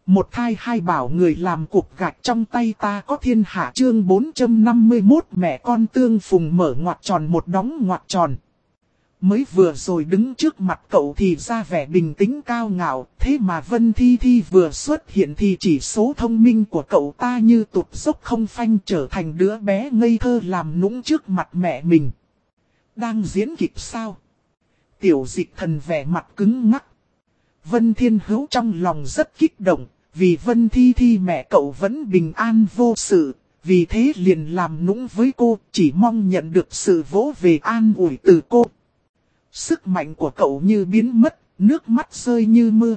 Một thai hai bảo người làm cục gạch trong tay ta có thiên hạ chương 451 mẹ con tương phùng mở ngoặc tròn một đóng ngoặc tròn. Mới vừa rồi đứng trước mặt cậu thì ra vẻ bình tĩnh cao ngạo, thế mà Vân Thi Thi vừa xuất hiện thì chỉ số thông minh của cậu ta như tụt dốc không phanh trở thành đứa bé ngây thơ làm nũng trước mặt mẹ mình. Đang diễn kịch sao? Tiểu Dịch Thần vẻ mặt cứng ngắc. Vân Thiên Hữu trong lòng rất kích động, vì Vân Thi Thi mẹ cậu vẫn bình an vô sự, vì thế liền làm nũng với cô, chỉ mong nhận được sự vỗ về an ủi từ cô. Sức mạnh của cậu như biến mất, nước mắt rơi như mưa.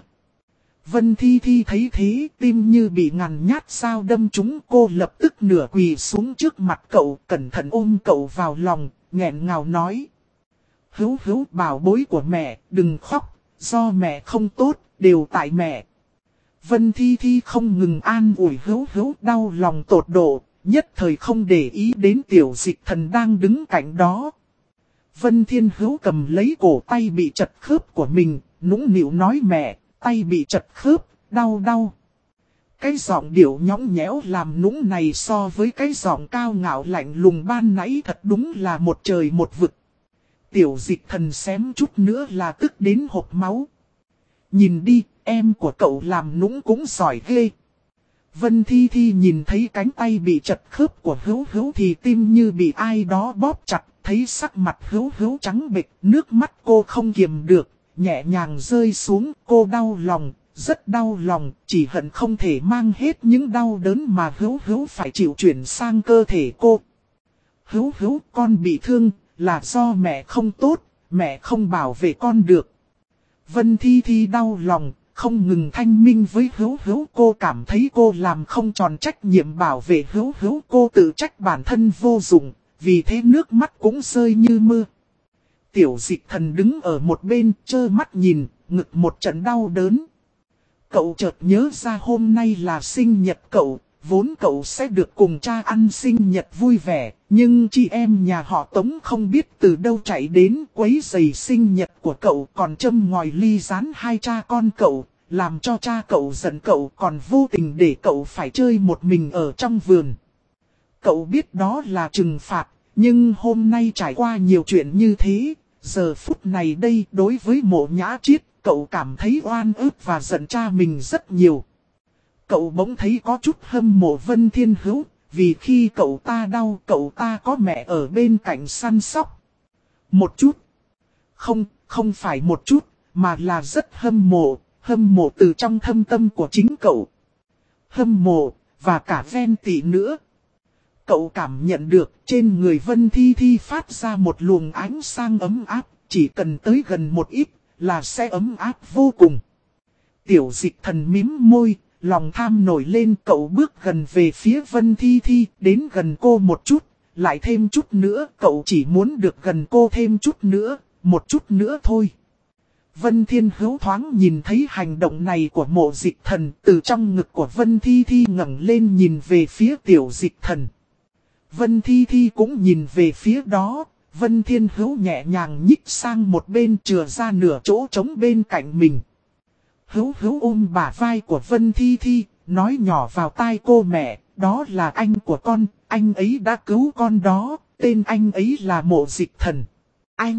Vân Thi Thi thấy thế, tim như bị ngàn nhát sao đâm trúng, cô lập tức nửa quỳ xuống trước mặt cậu, cẩn thận ôm cậu vào lòng, nghẹn ngào nói. Hữu Hữu bảo bối của mẹ, đừng khóc, do mẹ không tốt, đều tại mẹ. Vân Thi Thi không ngừng an ủi Hữu Hữu đau lòng tột độ, nhất thời không để ý đến Tiểu Dịch Thần đang đứng cạnh đó. Vân Thiên Hữu cầm lấy cổ tay bị chật khớp của mình, nũng nịu nói mẹ, tay bị chật khớp, đau đau. Cái giọng điệu nhõng nhẽo làm nũng này so với cái giọng cao ngạo lạnh lùng ban nãy thật đúng là một trời một vực. Tiểu Dịch Thần xém chút nữa là tức đến hộc máu. Nhìn đi, em của cậu làm nũng cũng giỏi ghê. Vân Thi Thi nhìn thấy cánh tay bị chật khớp của Hữu Hữu thì tim như bị ai đó bóp chặt. Thấy sắc mặt Hữu Hữu trắng bệch, nước mắt cô không kiềm được, nhẹ nhàng rơi xuống, cô đau lòng, rất đau lòng, chỉ hận không thể mang hết những đau đớn mà Hữu Hữu phải chịu chuyển sang cơ thể cô. Hữu Hữu, con bị thương, là do mẹ không tốt, mẹ không bảo vệ con được. Vân Thi Thi đau lòng, không ngừng thanh minh với Hữu Hữu, cô cảm thấy cô làm không tròn trách nhiệm bảo vệ Hữu Hữu, cô tự trách bản thân vô dụng. Vì thế nước mắt cũng rơi như mưa. Tiểu Dịch Thần đứng ở một bên trơ mắt nhìn, ngực một trận đau đớn. Cậu chợt nhớ ra hôm nay là sinh nhật cậu, vốn cậu sẽ được cùng cha ăn sinh nhật vui vẻ. Nhưng chị em nhà họ Tống không biết từ đâu chạy đến quấy rầy sinh nhật của cậu, còn châm ngòi ly gián hai cha con cậu, làm cho cha cậu giận cậu, còn vô tình để cậu phải chơi một mình ở trong vườn. Cậu biết đó là trừng phạt, nhưng hôm nay trải qua nhiều chuyện như thế, giờ phút này đây đối với Mộ Nhã Triết, cậu cảm thấy oan ức và giận cha mình rất nhiều. Cậu bỗng thấy có chút hâm mộ Vân Thiên Hữu, vì khi cậu ta đau cậu ta có mẹ ở bên cạnh săn sóc. Một chút. Không phải một chút, mà là rất hâm mộ từ trong thâm tâm của chính cậu. Hâm mộ, và cả ghen tị nữa. Cậu cảm nhận được trên người Vân Thi Thi phát ra một luồng ánh sáng ấm áp, chỉ cần tới gần một ít là sẽ ấm áp vô cùng. Tiểu Dịch Thần mím môi, lòng tham nổi lên, cậu bước gần về phía Vân Thi Thi, đến gần cô một chút, lại thêm chút nữa, cậu chỉ muốn được gần cô thêm chút nữa, một chút nữa thôi. Vân Thiên Hữu thoáng nhìn thấy hành động này của Mộ Dịch Thần, từ trong ngực của Vân Thi Thi ngẩng lên nhìn về phía Tiểu Dịch Thần. Vân Thi Thi cũng nhìn về phía đó, Vân Thiên Hữu nhẹ nhàng nhích sang một bên chừa ra nửa chỗ trống bên cạnh mình. Hữu Hữu ôm bả vai của Vân Thi Thi, nói nhỏ vào tai cô mẹ, đó là anh của con, anh ấy đã cứu con đó, tên anh ấy là Mộ Dịch Thần. Anh!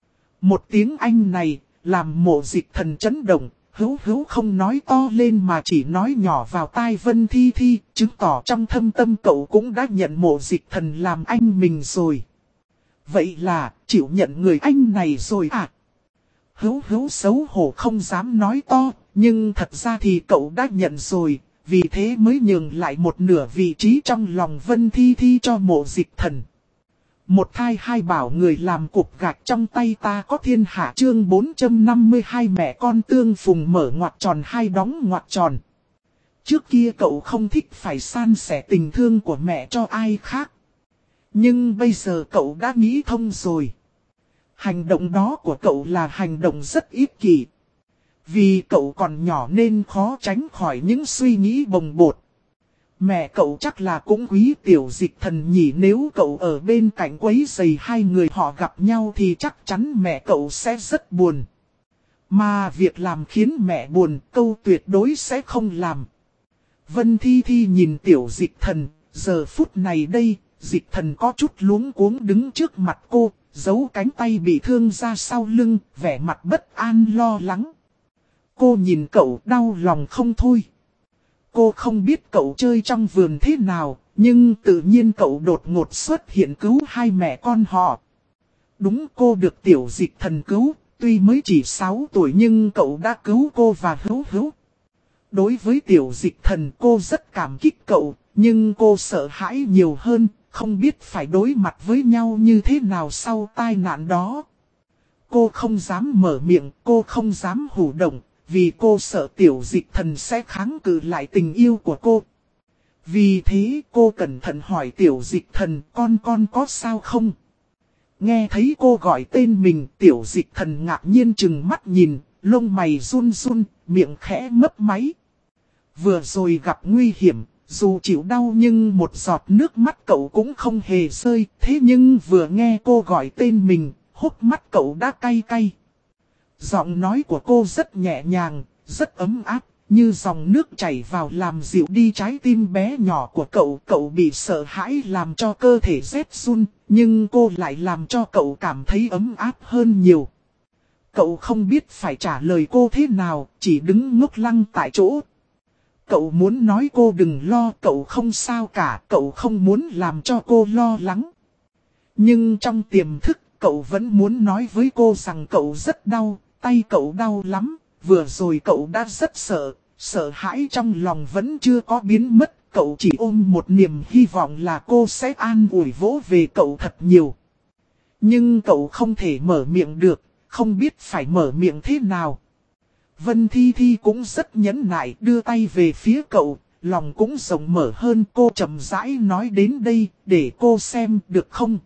Một tiếng anh này, làm Mộ Dịch Thần chấn động. Hữu Hữu không nói to lên mà chỉ nói nhỏ vào tai Vân Thi Thi, chứng tỏ trong thâm tâm cậu cũng đã nhận Mộ Dịch Thần làm anh mình rồi. Vậy là, chịu nhận người anh này rồi à? Hữu Hữu xấu hổ không dám nói to, nhưng thật ra thì cậu đã nhận rồi, vì thế mới nhường lại một nửa vị trí trong lòng Vân Thi Thi cho Mộ Dịch Thần. Một thai hai bảo người làm cục gạch trong tay ta có thiên hạ chương 452 mẹ con tương phùng mở ngoặc tròn hai đóng ngoặc tròn. Trước kia cậu không thích phải san sẻ tình thương của mẹ cho ai khác. Nhưng bây giờ cậu đã nghĩ thông rồi. Hành động đó của cậu là hành động rất ích kỷ. Vì cậu còn nhỏ nên khó tránh khỏi những suy nghĩ bồng bột. Mẹ cậu chắc là cũng quý Tiểu Dịch Thần nhỉ, nếu cậu ở bên cạnh quấy rầy hai người họ gặp nhau thì chắc chắn mẹ cậu sẽ rất buồn. Mà việc làm khiến mẹ buồn, câu tuyệt đối sẽ không làm, Vân Thi Thi nhìn tiểu dịch thần, giờ phút này đây, dịch thần có chút luống cuống đứng trước mặt cô, giấu cánh tay bị thương ra sau lưng, vẻ mặt bất an lo lắng. Cô nhìn cậu đau lòng không thôi. Cô không biết cậu chơi trong vườn thế nào, nhưng tự nhiên cậu đột ngột xuất hiện cứu hai mẹ con họ. Đúng, cô được tiểu dịch thần cứu, tuy mới chỉ 6 tuổi nhưng cậu đã cứu cô và Hữu Hữu. Đối với tiểu dịch thần cô rất cảm kích cậu, nhưng cô sợ hãi nhiều hơn, không biết phải đối mặt với nhau như thế nào sau tai nạn đó. Cô không dám mở miệng, cô không dám hủ động, vì cô sợ tiểu dịch thần sẽ kháng cự lại tình yêu của cô. Vì thế cô cẩn thận hỏi tiểu dịch thần con có sao không? Nghe thấy cô gọi tên mình, tiểu dịch thần ngạc nhiên chừng mắt nhìn, lông mày run run, miệng khẽ mấp máy. Vừa rồi gặp nguy hiểm, dù chịu đau nhưng một giọt nước mắt cậu cũng không hề rơi, thế nhưng vừa nghe cô gọi tên mình, hốc mắt cậu đã cay cay. Giọng nói của cô rất nhẹ nhàng, rất ấm áp, như dòng nước chảy vào làm dịu đi trái tim bé nhỏ của cậu. Cậu bị sợ hãi làm cho cơ thể rét run, nhưng cô lại làm cho cậu cảm thấy ấm áp hơn nhiều. Cậu không biết phải trả lời cô thế nào, chỉ đứng ngốc lăng tại chỗ. Cậu muốn nói cô đừng lo, cậu không sao cả, cậu không muốn làm cho cô lo lắng. Nhưng trong tiềm thức, cậu vẫn muốn nói với cô rằng cậu rất đau, tay cậu đau lắm. Vừa rồi cậu đã rất sợ, sợ hãi trong lòng vẫn chưa có biến mất. Cậu chỉ ôm một niềm hy vọng là cô sẽ an ủi vỗ về cậu thật nhiều. Nhưng cậu không thể mở miệng được, không biết phải mở miệng thế nào. Vân Thi Thi cũng rất nhẫn nại đưa tay về phía cậu, lòng cũng rộng mở hơn. Cô chậm rãi nói đến đây để cô xem được không?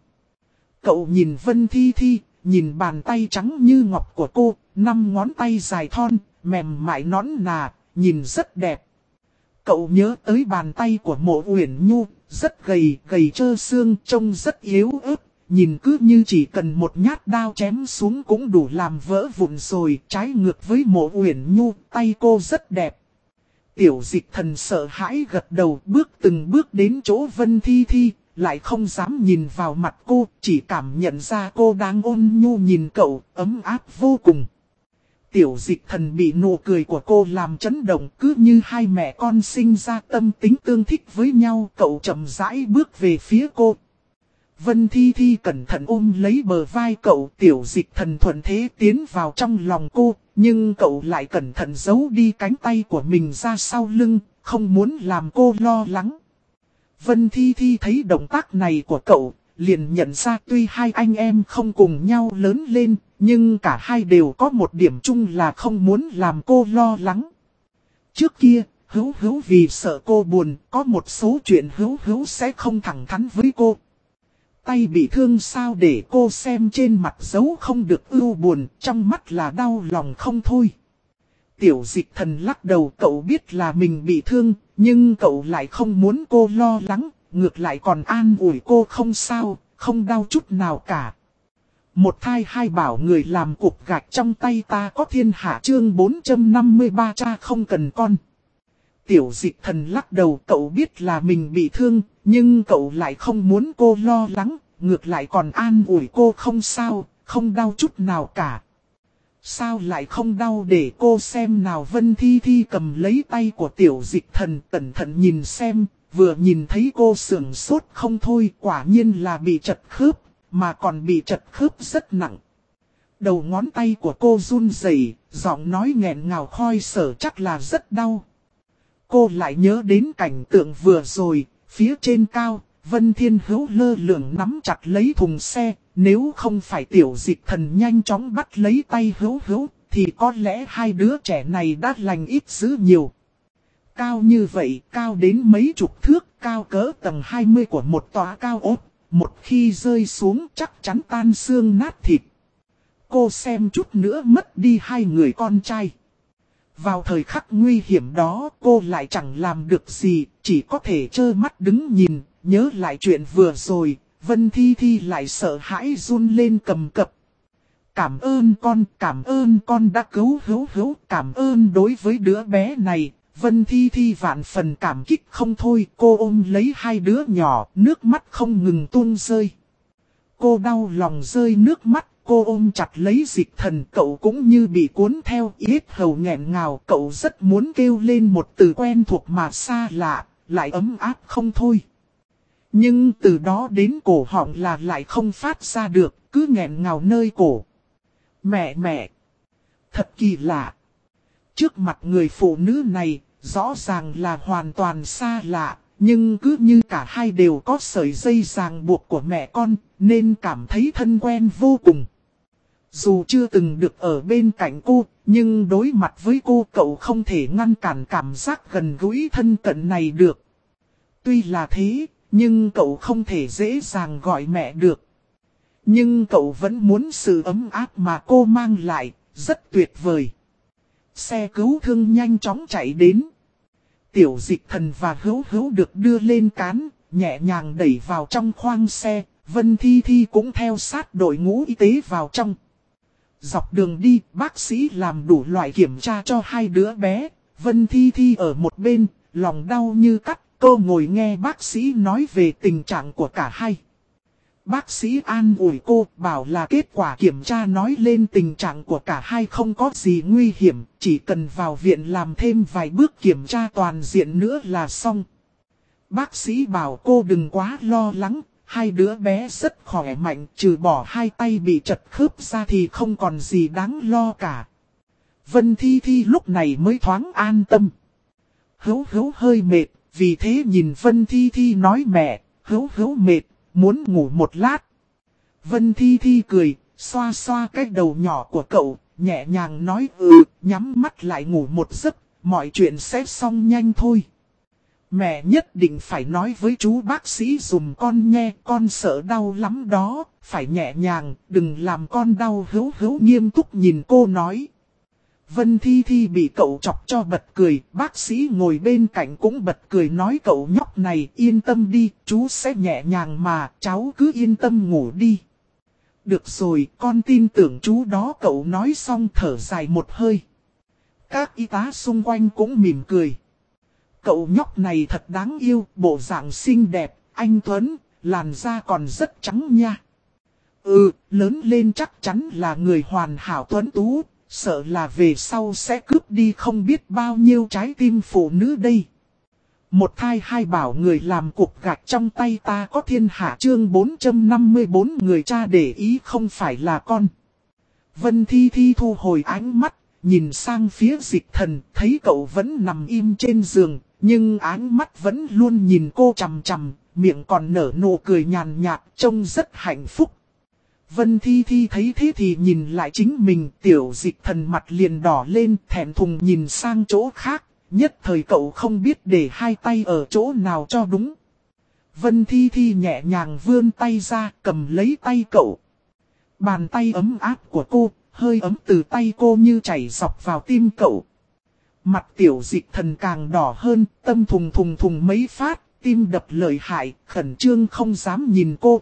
Cậu nhìn Vân Thi Thi, nhìn bàn tay trắng như ngọc của cô, 5 ngón tay dài thon, mềm mại nõn nà, nhìn rất đẹp. Cậu nhớ tới bàn tay của Mộ Uyển Nhu, rất gầy, gầy trơ xương, trông rất yếu ớt, nhìn cứ như chỉ cần một nhát đao chém xuống cũng đủ làm vỡ vụn rồi. Trái ngược với Mộ Uyển Nhu, tay cô rất đẹp. Tiểu dịch thần sợ hãi gật đầu, bước từng bước đến chỗ Vân Thi Thi, lại không dám nhìn vào mặt cô, chỉ cảm nhận ra cô đang ôn nhu nhìn cậu, ấm áp vô cùng. Tiểu dịch thần bị nụ cười của cô làm chấn động, cứ như hai mẹ con sinh ra tâm tính tương thích với nhau. Cậu chậm rãi bước về phía cô. Vân Thi Thi cẩn thận ôm lấy bờ vai cậu, tiểu dịch thần thuận thế tiến vào trong lòng cô, nhưng cậu lại cẩn thận giấu đi cánh tay của mình ra sau lưng, không muốn làm cô lo lắng. Vân Thi Thi thấy động tác này của cậu, liền nhận ra tuy hai anh em không cùng nhau lớn lên, nhưng cả hai đều có một điểm chung là không muốn làm cô lo lắng. Trước kia, Hữu Hữu vì sợ cô buồn, có một số chuyện Hữu Hữu sẽ không thẳng thắn với cô. Tay bị thương sao để cô xem trên mặt dấu không được ưu buồn, trong mắt là đau lòng không thôi. Tiểu dịch thần lắc đầu, cậu biết là mình bị thương, nhưng cậu lại không muốn cô lo lắng, ngược lại còn an ủi cô không sao, không đau chút nào cả. Một thai hai bảo người làm cục gạch trong tay ta có thiên hạ chương 453 cha không cần con. Tiểu dịch thần lắc đầu, cậu biết là mình bị thương, nhưng cậu lại không muốn cô lo lắng, ngược lại còn an ủi cô không sao, không đau chút nào cả. Sao lại không đau để cô xem nào? Vân Thi Thi cầm lấy tay của tiểu dịch thần cẩn thận nhìn xem, vừa nhìn thấy cô sườn sốt không thôi, quả nhiên là bị trật khớp, mà còn bị trật khớp rất nặng. Đầu ngón tay của cô run rẩy, giọng nói nghẹn ngào khoi sở chắc là rất đau. Cô lại nhớ đến cảnh tượng vừa rồi, phía trên cao, Vân Thiên Hữu lơ lửng nắm chặt lấy thùng xe, nếu không phải tiểu dịch thần nhanh chóng bắt lấy tay Hữu Hữu, thì có lẽ hai đứa trẻ này đã lành ít dữ nhiều. Cao như vậy, cao đến mấy chục thước, cao cỡ tầng 20 của một tòa cao ốt, một khi rơi xuống chắc chắn tan xương nát thịt. Cô xem chút nữa mất đi hai người con trai. Vào thời khắc nguy hiểm đó cô lại chẳng làm được gì, chỉ có thể trơ mắt đứng nhìn, nhớ lại chuyện vừa rồi, Vân Thi Thi lại sợ hãi run lên cầm cập. Cảm ơn con đã cứu Hữu Hữu, cảm ơn đối với đứa bé này, Vân Thi Thi vạn phần cảm kích không thôi, cô ôm lấy hai đứa nhỏ, nước mắt không ngừng tuôn rơi. Cô đau lòng rơi nước mắt, cô ôm chặt lấy Dịch Thần, cậu cũng như bị cuốn theo, yết hầu nghẹn ngào, cậu rất muốn kêu lên một từ quen thuộc mà xa lạ, lại ấm áp không thôi. Nhưng từ đó đến cổ họng là lại không phát ra được, cứ nghẹn ngào nơi cổ. Mẹ! Thật kỳ lạ. Trước mặt người phụ nữ này, rõ ràng là hoàn toàn xa lạ, nhưng cứ như cả hai đều có sợi dây ràng buộc của mẹ con, nên cảm thấy thân quen vô cùng. Dù chưa từng được ở bên cạnh cô, nhưng đối mặt với cô cậu không thể ngăn cản cảm giác gần gũi thân cận này được. Tuy là thế, nhưng cậu không thể dễ dàng gọi mẹ được. Nhưng cậu vẫn muốn sự ấm áp mà cô mang lại, rất tuyệt vời. Xe cứu thương nhanh chóng chạy đến. Tiểu Dịch Thần và Hữu Hữu được đưa lên cán, nhẹ nhàng đẩy vào trong khoang xe. Vân Thi Thi cũng theo sát đội ngũ y tế vào trong. Dọc đường đi, bác sĩ làm đủ loại kiểm tra cho hai đứa bé. Vân Thi Thi ở một bên, lòng đau như cắt. Cô ngồi nghe bác sĩ nói về tình trạng của cả hai. Bác sĩ an ủi cô, bảo là kết quả kiểm tra nói lên tình trạng của cả hai không có gì nguy hiểm, chỉ cần vào viện làm thêm vài bước kiểm tra toàn diện nữa là xong. Bác sĩ bảo cô đừng quá lo lắng, hai đứa bé rất khỏe mạnh, trừ bỏ hai tay bị trật khớp ra thì không còn gì đáng lo cả. Vân Thi Thi lúc này mới thoáng an tâm. Hữu Hữu hơi mệt, vì thế nhìn Vân Thi Thi nói mẹ, Hữu mệt, muốn ngủ một lát. Vân Thi Thi cười, xoa xoa cái đầu nhỏ của cậu, nhẹ nhàng nói nhắm mắt lại ngủ một giấc, mọi chuyện sẽ xong nhanh thôi. Mẹ nhất định phải nói với chú bác sĩ dùm con nghe, con sợ đau lắm đó, phải nhẹ nhàng, đừng làm con đau. Hữu nghiêm túc nhìn cô nói. Vân Thi Thi bị cậu chọc cho bật cười, bác sĩ ngồi bên cạnh cũng bật cười nói cậu nhóc này yên tâm đi, chú sẽ nhẹ nhàng mà, cháu cứ yên tâm ngủ đi. Được rồi, con tin tưởng chú đó, cậu nói xong thở dài một hơi. Các y tá xung quanh cũng mỉm cười. Cậu nhóc này thật đáng yêu, bộ dạng xinh đẹp, anh Tuấn, làn da còn rất trắng nha. Lớn lên chắc chắn là người hoàn hảo tuấn tú. Sợ là về sau sẽ cướp đi không biết bao nhiêu trái tim phụ nữ đây. Một thai hai bảo người làm cục gạch trong tay ta có thiên hạ chương 454 người cha để ý không phải là con. Vân Thi Thi thu hồi ánh mắt, nhìn sang phía Dịch Thần, thấy cậu vẫn nằm im trên giường, nhưng ánh mắt vẫn luôn nhìn cô chằm chằm, miệng còn nở nụ cười nhàn nhạt, trông rất hạnh phúc. Vân Thi Thi thấy thế thì nhìn lại chính mình, Tiểu Dịch Thần mặt liền đỏ lên, thẹn thùng nhìn sang chỗ khác, nhất thời cậu không biết để hai tay ở chỗ nào cho đúng. Vân Thi Thi nhẹ nhàng vươn tay ra, cầm lấy tay cậu. Bàn tay ấm áp của cô, hơi ấm từ tay cô như chảy dọc vào tim cậu. Mặt Tiểu Dịch Thần càng đỏ hơn, tâm thùng thùng mấy phát, tim đập lợi hại, khẩn trương không dám nhìn cô.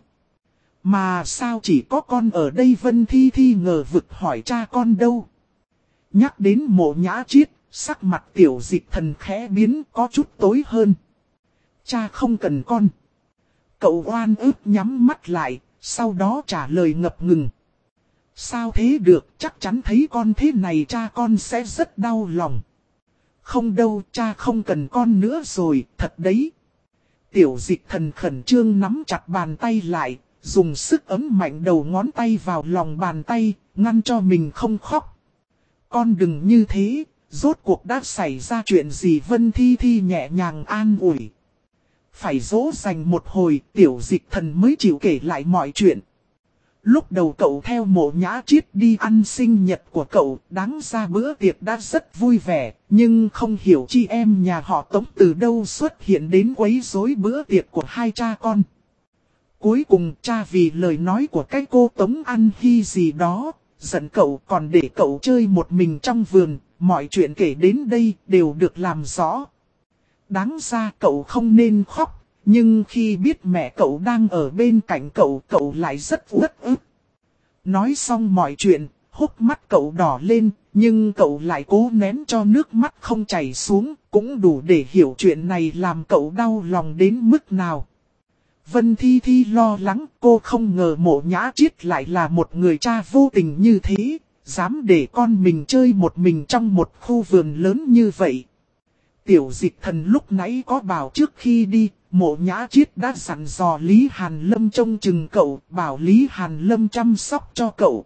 Mà sao chỉ có con ở đây? Vân Thi Thi ngờ vực hỏi cha con đâu. Nhắc đến Mộ Nhã Chiết, sắc mặt Tiểu Dịch Thần khẽ biến có chút tối hơn. Cha không cần con. Cậu oan ức nhắm mắt lại, sau đó trả lời ngập ngừng. Sao thế được, chắc chắn thấy con thế này cha con sẽ rất đau lòng. Không đâu, cha không cần con nữa rồi, thật đấy. Tiểu Dịch Thần khẩn trương nắm chặt bàn tay lại. Dùng sức ấm mạnh đầu ngón tay vào lòng bàn tay, ngăn cho mình không khóc. Con đừng như thế, rốt cuộc đã xảy ra chuyện gì? Vân Thi Thi nhẹ nhàng an ủi. Phải dỗ dành một hồi, Tiểu Dịch Thần mới chịu kể lại mọi chuyện. Lúc đầu cậu theo Mộ Nhã Chiết đi ăn sinh nhật của cậu, đáng ra bữa tiệc đã rất vui vẻ, nhưng không hiểu chị em nhà họ Tống từ đâu xuất hiện đến quấy rối bữa tiệc của hai cha con. Cuối cùng cha vì lời nói của cái cô Tống An Hy gì đó, giận cậu còn để cậu chơi một mình trong vườn, mọi chuyện kể đến đây đều được làm rõ. Đáng ra cậu không nên khóc, nhưng khi biết mẹ cậu đang ở bên cạnh cậu, cậu lại rất uất ức. Nói xong mọi chuyện, Hốc mắt cậu đỏ lên, nhưng cậu lại cố nén cho nước mắt không chảy xuống, cũng đủ để hiểu chuyện này làm cậu đau lòng đến mức nào. Vân Thi Thi lo lắng, cô không ngờ Mộ Nhã Chiết lại là một người cha vô tình như thế, dám để con mình chơi một mình trong một khu vườn lớn như vậy. Tiểu Dịch Thần lúc nãy có bảo trước khi đi, Mộ Nhã Chiết đã dặn dò Lý Hàn Lâm trông chừng cậu, bảo Lý Hàn Lâm chăm sóc cho cậu.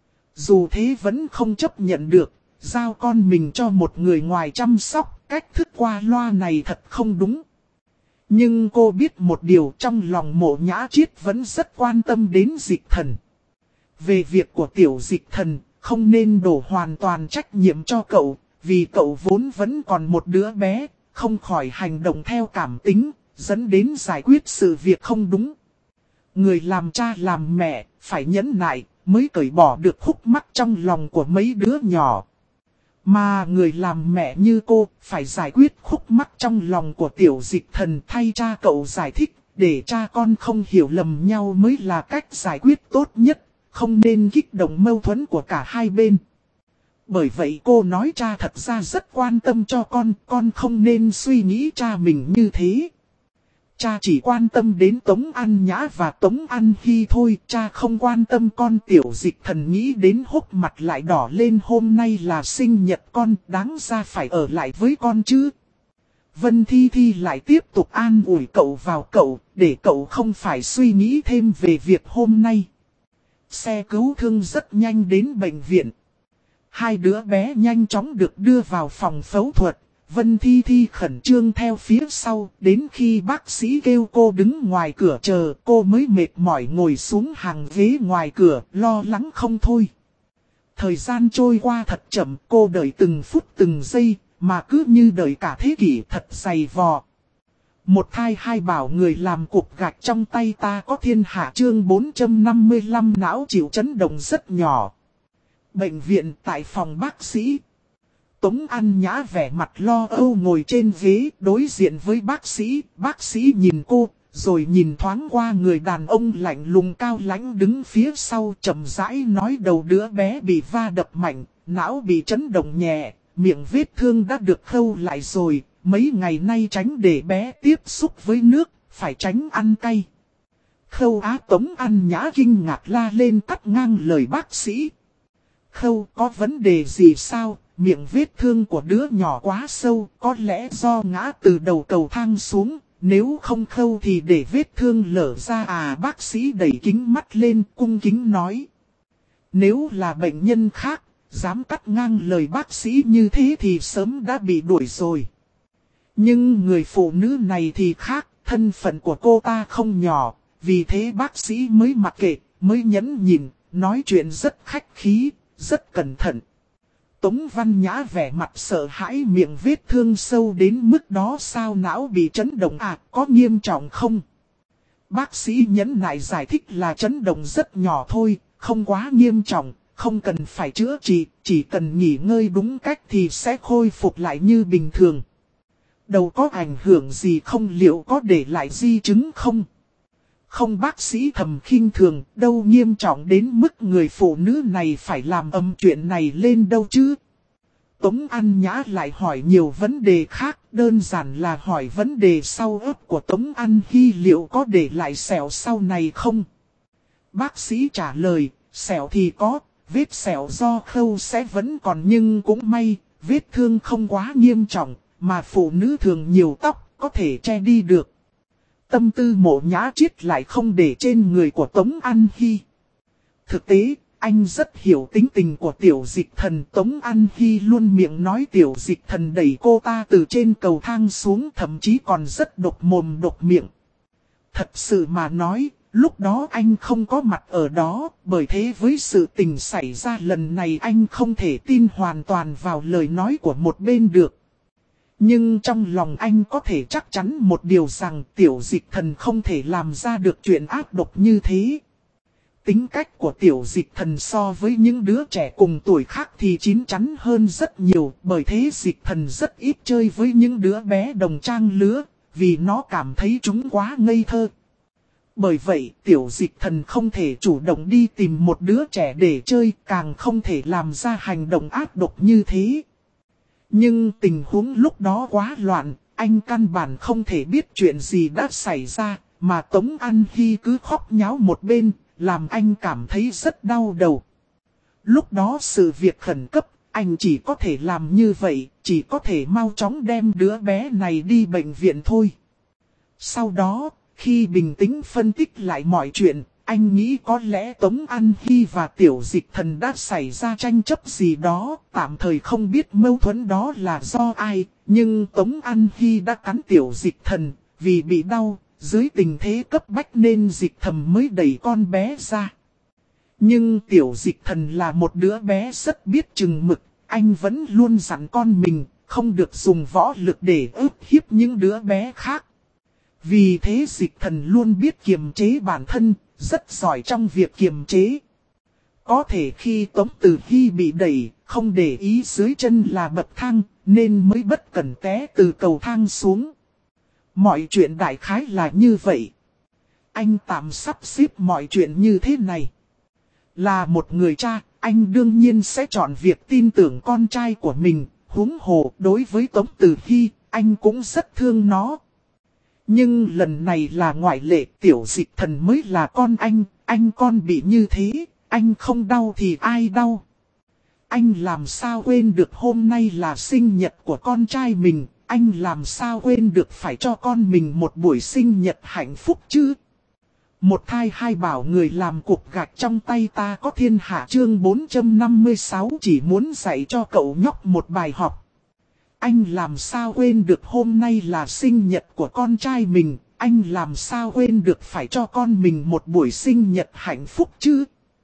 Dù thế vẫn không chấp nhận được, giao con mình cho một người ngoài chăm sóc, cách thức qua loa này thật không đúng. Nhưng cô biết một điều, trong lòng Mộ Nhã Chiết vẫn rất quan tâm đến Dịch Thần. Về việc của tiểu Dịch Thần, không nên đổ hoàn toàn trách nhiệm cho cậu, vì cậu vốn vẫn còn một đứa bé, không khỏi hành động theo cảm tính, dẫn đến giải quyết sự việc không đúng. Người làm cha làm mẹ, phải nhẫn nại, mới cởi bỏ được khúc mắc trong lòng của mấy đứa nhỏ. Mà người làm mẹ như cô, phải giải quyết khúc mắc trong lòng của tiểu Dịch Thần thay cha cậu giải thích, để cha con không hiểu lầm nhau mới là cách giải quyết tốt nhất, không nên kích động mâu thuẫn của cả hai bên. Bởi vậy cô nói cha thật ra rất quan tâm cho con không nên suy nghĩ cha mình như thế. Cha chỉ quan tâm đến Tống An Nhã và Tống An Hy thôi, cha không quan tâm con. Tiểu Dịch Thần nghĩ đến hốc mặt lại đỏ lên, hôm nay là sinh nhật con, đáng ra phải ở lại với con chứ. Vân Thi Thi lại tiếp tục an ủi cậu vào cậu, để cậu không phải suy nghĩ thêm về việc hôm nay. Xe cứu thương rất nhanh đến bệnh viện. Hai đứa bé nhanh chóng được đưa vào phòng phẫu thuật. Vân Thi Thi khẩn trương theo phía sau, đến khi bác sĩ kêu cô đứng ngoài cửa chờ, cô mới mệt mỏi ngồi xuống hàng ghế ngoài cửa, lo lắng không thôi. Thời gian trôi qua thật chậm, cô đợi từng phút từng giây, mà cứ như đợi cả thế kỷ thật dày vò. Một thai hai bảo người làm cục gạch trong tay ta có thiên hạ, chương 455 não chịu chấn động rất nhỏ. Bệnh viện tại phòng bác sĩ. Tống An Nhã vẻ mặt lo âu ngồi trên ghế đối diện với bác sĩ nhìn cô, rồi nhìn thoáng qua người đàn ông lạnh lùng cao lãnh đứng phía sau chậm rãi nói đầu đứa bé bị va đập mạnh, não bị chấn động nhẹ, miệng vết thương đã được khâu lại rồi, mấy ngày nay tránh để bé tiếp xúc với nước, phải tránh ăn cay. Khâu á, Tống An Nhã kinh ngạc la lên cắt ngang lời bác sĩ. Khâu có vấn đề gì sao? Miệng vết thương của đứa nhỏ quá sâu, có lẽ do ngã từ đầu cầu thang xuống, nếu không khâu thì để vết thương lở ra à. Bác sĩ đẩy kính mắt lên cung kính nói. Nếu là bệnh nhân khác, dám cắt ngang lời bác sĩ như thế thì sớm đã bị đuổi rồi. Nhưng người phụ nữ này thì khác, thân phận của cô ta không nhỏ, vì thế bác sĩ mới mặc kệ, mới nhẫn nhịn, nói chuyện rất khách khí, rất cẩn thận. Tống Văn Nhã vẻ mặt sợ hãi, miệng vết thương sâu đến mức đó sao, não bị chấn động à, có nghiêm trọng không? Bác sĩ nhẫn nại giải thích là chấn động rất nhỏ thôi, không quá nghiêm trọng, không cần phải chữa trị, chỉ cần nghỉ ngơi đúng cách thì sẽ khôi phục lại như bình thường. Đâu có ảnh hưởng gì không, liệu có để lại di chứng không? Không, bác sĩ thầm khinh thường, đâu nghiêm trọng đến mức người phụ nữ này phải làm ầm chuyện này lên đâu chứ. Tống An Nhã lại hỏi nhiều vấn đề khác, đơn giản là hỏi vấn đề sau ớt của Tống An Hy liệu có để lại sẹo sau này không. Bác sĩ trả lời, sẹo thì có, vết sẹo do khâu sẽ vẫn còn nhưng cũng may, vết thương không quá nghiêm trọng, mà phụ nữ thường nhiều tóc, có thể che đi được. Tâm tư Mộ Nhã Chiết lại không để trên người của Tống An Hy. Thực tế, anh rất hiểu tính tình của tiểu Dịch Thần. Tống An Hy luôn miệng nói tiểu Dịch Thần đẩy cô ta từ trên cầu thang xuống, thậm chí còn rất độc mồm độc miệng. Thật sự mà nói, lúc đó anh không có mặt ở đó, bởi thế với sự tình xảy ra lần này anh không thể tin hoàn toàn vào lời nói của một bên được. Nhưng trong lòng anh có thể chắc chắn một điều rằng tiểu Dịch Thần không thể làm ra được chuyện ác độc như thế. Tính cách của tiểu Dịch Thần so với những đứa trẻ cùng tuổi khác thì chín chắn hơn rất nhiều, bởi thế Dịch Thần rất ít chơi với những đứa bé đồng trang lứa, vì nó cảm thấy chúng quá ngây thơ. Bởi vậy, tiểu dịch thần không thể chủ động đi tìm một đứa trẻ để chơi, càng không thể làm ra hành động ác độc như thế. Nhưng tình huống lúc đó quá loạn, anh căn bản không thể biết chuyện gì đã xảy ra, mà Tống An Hy cứ khóc nháo một bên, làm anh cảm thấy rất đau đầu. Lúc đó sự việc khẩn cấp, anh chỉ có thể làm như vậy, chỉ có thể mau chóng đem đứa bé này đi bệnh viện thôi. Sau đó, khi bình tĩnh phân tích lại mọi chuyện, anh nghĩ có lẽ Tống An Hy và tiểu dịch thần đã xảy ra tranh chấp gì đó, tạm thời không biết mâu thuẫn đó là do ai, nhưng Tống An Hy đã cắn tiểu dịch thần, vì bị đau, dưới tình thế cấp bách nên dịch thầm mới đẩy con bé ra. Nhưng tiểu dịch thần là một đứa bé rất biết chừng mực, anh vẫn luôn dặn con mình, không được dùng võ lực để ức hiếp những đứa bé khác. Vì thế dịch thần luôn biết kiềm chế bản thân, rất giỏi trong việc kiềm chế. Có thể khi Tống Tử Hy bị đẩy, không để ý dưới chân là bậc thang, nên mới bất cẩn té từ cầu thang xuống. Mọi chuyện đại khái là như vậy. Anh tạm sắp xếp mọi chuyện như thế này. Là một người cha, anh đương nhiên sẽ chọn việc tin tưởng con trai của mình, huống hồ đối với Tống Tử Hy, anh cũng rất thương nó. Nhưng lần này là ngoại lệ, tiểu dịch thần mới là con anh con bị như thế, anh không đau thì ai đau. Anh làm sao quên được hôm nay là sinh nhật của con trai mình, anh làm sao quên được phải cho con mình một buổi sinh nhật hạnh phúc chứ. Một thai hai bảo người làm cục gạch trong tay ta có thiên hạ chương 456 chỉ muốn dạy cho cậu nhóc một bài học. Anh làm sao quên được hôm nay là sinh nhật của con trai mình, anh làm sao quên được phải cho con mình một buổi sinh nhật hạnh phúc chứ.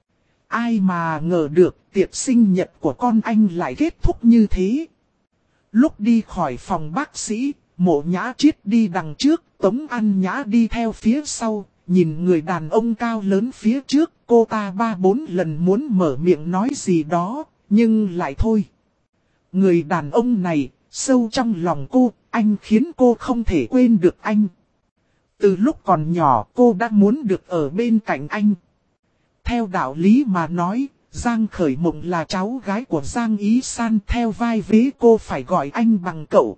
Ai mà ngờ được tiệc sinh nhật của con anh lại kết thúc như thế. Lúc đi khỏi phòng bác sĩ, Mộ Nhã Triết đi đằng trước, Tống An Nhã đi theo phía sau, nhìn người đàn ông cao lớn phía trước, cô ta 3-4 lần muốn mở miệng nói gì đó, nhưng lại thôi. Người đàn ông này, sâu trong lòng cô, anh khiến cô không thể quên được anh. Từ lúc còn nhỏ cô đã muốn được ở bên cạnh anh. Theo đạo lý mà nói, Giang Khởi Mộng là cháu gái của Giang Ý San, theo vai vế cô phải gọi anh bằng cậu.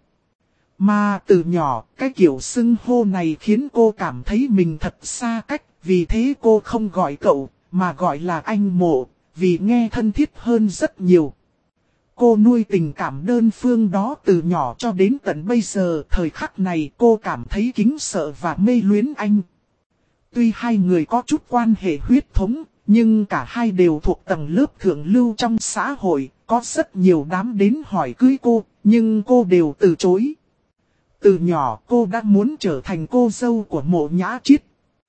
Mà từ nhỏ, cái kiểu xưng hô này khiến cô cảm thấy mình thật xa cách, vì thế cô không gọi cậu, mà gọi là anh Mộ, vì nghe thân thiết hơn rất nhiều. Cô nuôi tình cảm đơn phương đó từ nhỏ cho đến tận bây giờ, thời khắc này cô cảm thấy kính sợ và mê luyến anh. Tuy hai người có chút quan hệ huyết thống, nhưng cả hai đều thuộc tầng lớp thượng lưu trong xã hội, có rất nhiều đám đến hỏi cưới cô, nhưng cô đều từ chối. Từ nhỏ cô đã muốn trở thành cô dâu của Mộ Nhã Triết.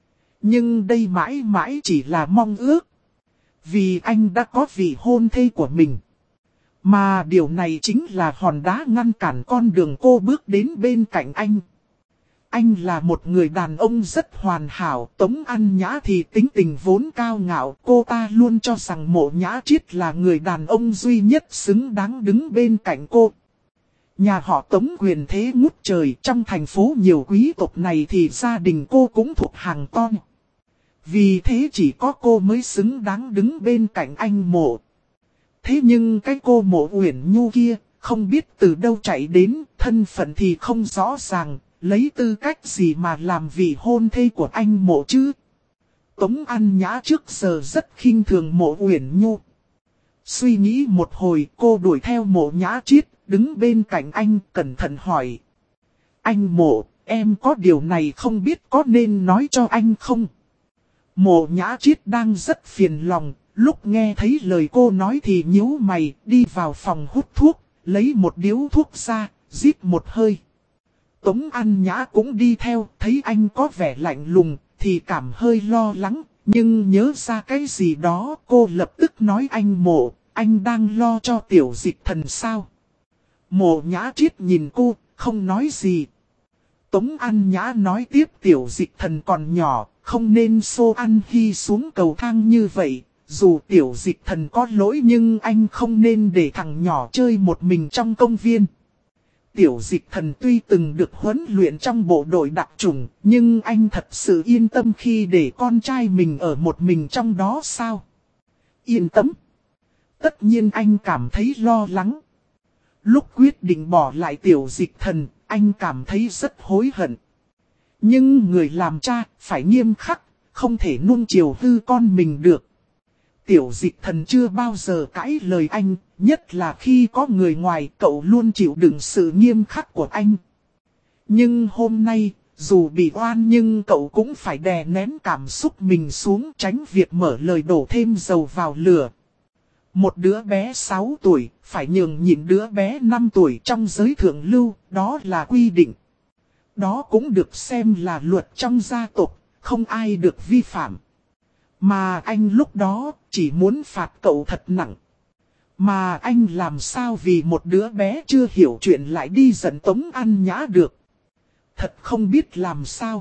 Nhưng đây mãi mãi chỉ là mong ước. Vì anh đã có vị hôn thê của mình. Mà điều này chính là hòn đá ngăn cản con đường cô bước đến bên cạnh anh. Anh là một người đàn ông rất hoàn hảo, Tống An Nhã thì tính tình vốn cao ngạo, cô ta luôn cho rằng Mộ Nhã Triết là người đàn ông duy nhất xứng đáng đứng bên cạnh cô. Nhà họ Tống quyền thế ngút trời, trong thành phố nhiều quý tộc này thì gia đình cô cũng thuộc hàng to. Vì thế chỉ có cô mới xứng đáng đứng bên cạnh anh Mộ. Thế nhưng cái cô Mộ Uyển Nhu kia, không biết từ đâu chạy đến, thân phận thì không rõ ràng, lấy tư cách gì mà làm vị hôn thê của anh Mộ chứ. Tống An Nhã trước giờ rất khinh thường Mộ Uyển Nhu. Suy nghĩ một hồi cô đuổi theo Mộ Nhã Triết, đứng bên cạnh anh cẩn thận hỏi. Anh Mộ, em có điều này không biết có nên nói cho anh không? Mộ Nhã Triết đang rất phiền lòng, lúc nghe thấy lời cô nói thì nhíu mày, đi vào phòng hút thuốc, lấy một điếu thuốc ra, rít một hơi. Tống An Nhã cũng đi theo, thấy anh có vẻ lạnh lùng, thì cảm hơi lo lắng, nhưng nhớ ra cái gì đó, cô lập tức nói anh Mộ, anh đang lo cho tiểu dịch thần sao? Mộ Nhã Triết nhìn cô, không nói gì. Tống An Nhã nói tiếp tiểu dịch thần còn nhỏ, không nên xô An Hy xuống cầu thang như vậy. Dù tiểu dịch thần có lỗi nhưng anh không nên để thằng nhỏ chơi một mình trong công viên. Tiểu Dịch Thần tuy từng được huấn luyện trong bộ đội đặc chủng, nhưng anh thật sự yên tâm khi để con trai mình ở một mình trong đó sao? Yên tâm. Tất nhiên anh cảm thấy lo lắng. Lúc quyết định bỏ lại Tiểu Dịch Thần, anh cảm thấy rất hối hận. Nhưng người làm cha phải nghiêm khắc, không thể nuông chiều hư con mình được. Tiểu Dịch Thần chưa bao giờ cãi lời anh, nhất là khi có người ngoài, cậu luôn chịu đựng sự nghiêm khắc của anh. Nhưng hôm nay, dù bị oan nhưng cậu cũng phải đè nén cảm xúc mình xuống, tránh việc mở lời đổ thêm dầu vào lửa. Một đứa bé 6 tuổi, phải nhường nhịn đứa bé 5 tuổi trong giới thượng lưu, đó là quy định. Đó cũng được xem là luật trong gia tộc, không ai được vi phạm. Mà anh lúc đó chỉ muốn phạt cậu thật nặng. Mà anh làm sao vì một đứa bé chưa hiểu chuyện lại đi giận Tống An Nhã được. Thật không biết làm sao.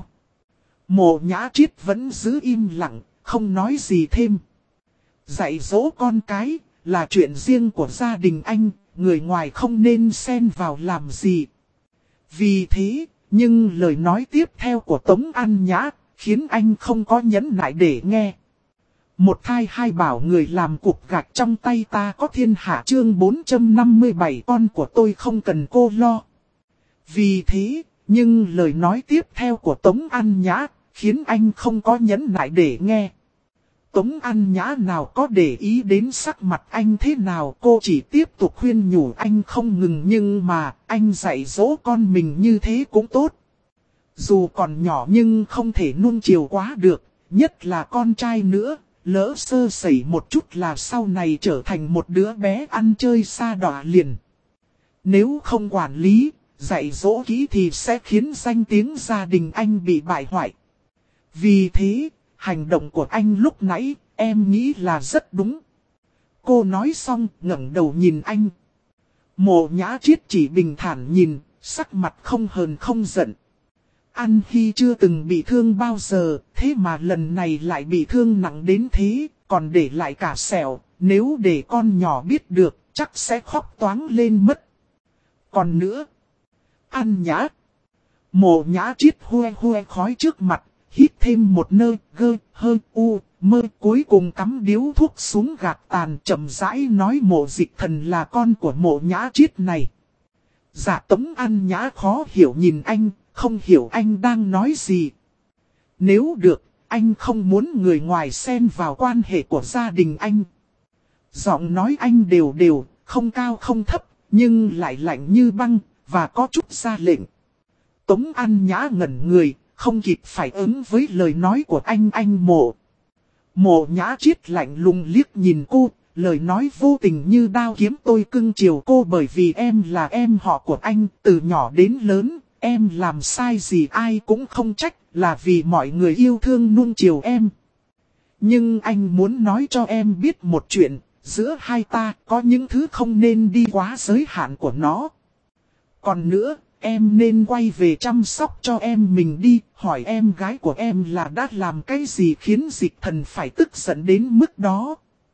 Mộ Nhã Triết vẫn giữ im lặng, không nói gì thêm. Dạy dỗ con cái là chuyện riêng của gia đình anh, người ngoài không nên xen vào làm gì. Vì thế, nhưng lời nói tiếp theo của Tống An Nhã khiến anh không có nhẫn nại để nghe. Một thai hai bảo người làm cục gạch trong tay ta có thiên hạ chương 457 con của tôi không cần cô lo. Vì thế, nhưng lời nói tiếp theo của Tống An Nhã khiến anh không có nhẫn nại để nghe. Tống An Nhã nào có để ý đến sắc mặt anh thế nào, cô chỉ tiếp tục khuyên nhủ anh không ngừng, nhưng mà anh dạy dỗ con mình như thế cũng tốt. Dù còn nhỏ nhưng không thể nuông chiều quá được, nhất là con trai nữa, lỡ sơ sẩy một chút là sau này trở thành một đứa bé ăn chơi xa đọa liền. Nếu không quản lý, dạy dỗ kỹ thì sẽ khiến danh tiếng gia đình anh bị bại hoại. Vì thế, hành động của anh lúc nãy, em nghĩ là rất đúng. Cô nói xong, ngẩng đầu nhìn anh. Mộ Nhã Triết chỉ bình thản nhìn, sắc mặt không hờn không giận. An Hy chưa từng bị thương bao giờ, thế mà lần này lại bị thương nặng đến thế, còn để lại cả sẹo, nếu để con nhỏ biết được, chắc sẽ khóc toáng lên mất. Còn nữa, An Nhã. Mộ Nhã Triết hoe hoe khói trước mặt, hít thêm một nơi, gơ, hơ, u, mơ, cuối cùng cắm điếu thuốc xuống gạt tàn, chậm rãi nói Mộ Dịch Thần là con của Mộ Nhã Triết này. Dạ Tống An Nhã khó hiểu nhìn anh, không hiểu anh đang nói gì. Nếu được, anh không muốn người ngoài xen vào quan hệ của gia đình anh. Giọng nói anh đều đều, không cao không thấp, nhưng lại lạnh như băng, và có chút ra lệnh. Tống An Nhã ngẩn người, không kịp phải ứng với lời nói của anh Mộ. Mộ Nhã Triết lạnh lùng liếc nhìn cô, lời nói vô tình như đao kiếm, tôi cưng chiều cô bởi vì em là em họ của anh, từ nhỏ đến lớn, em làm sai gì ai cũng không trách, là vì mọi người yêu thương nuông chiều em. Nhưng anh muốn nói cho em biết một chuyện, giữa hai ta có những thứ không nên đi quá giới hạn của nó. Còn nữa, em nên quay về chăm sóc cho em mình đi, hỏi em gái của em là đã làm cái gì khiến Dịch Thần phải tức giận đến mức đó.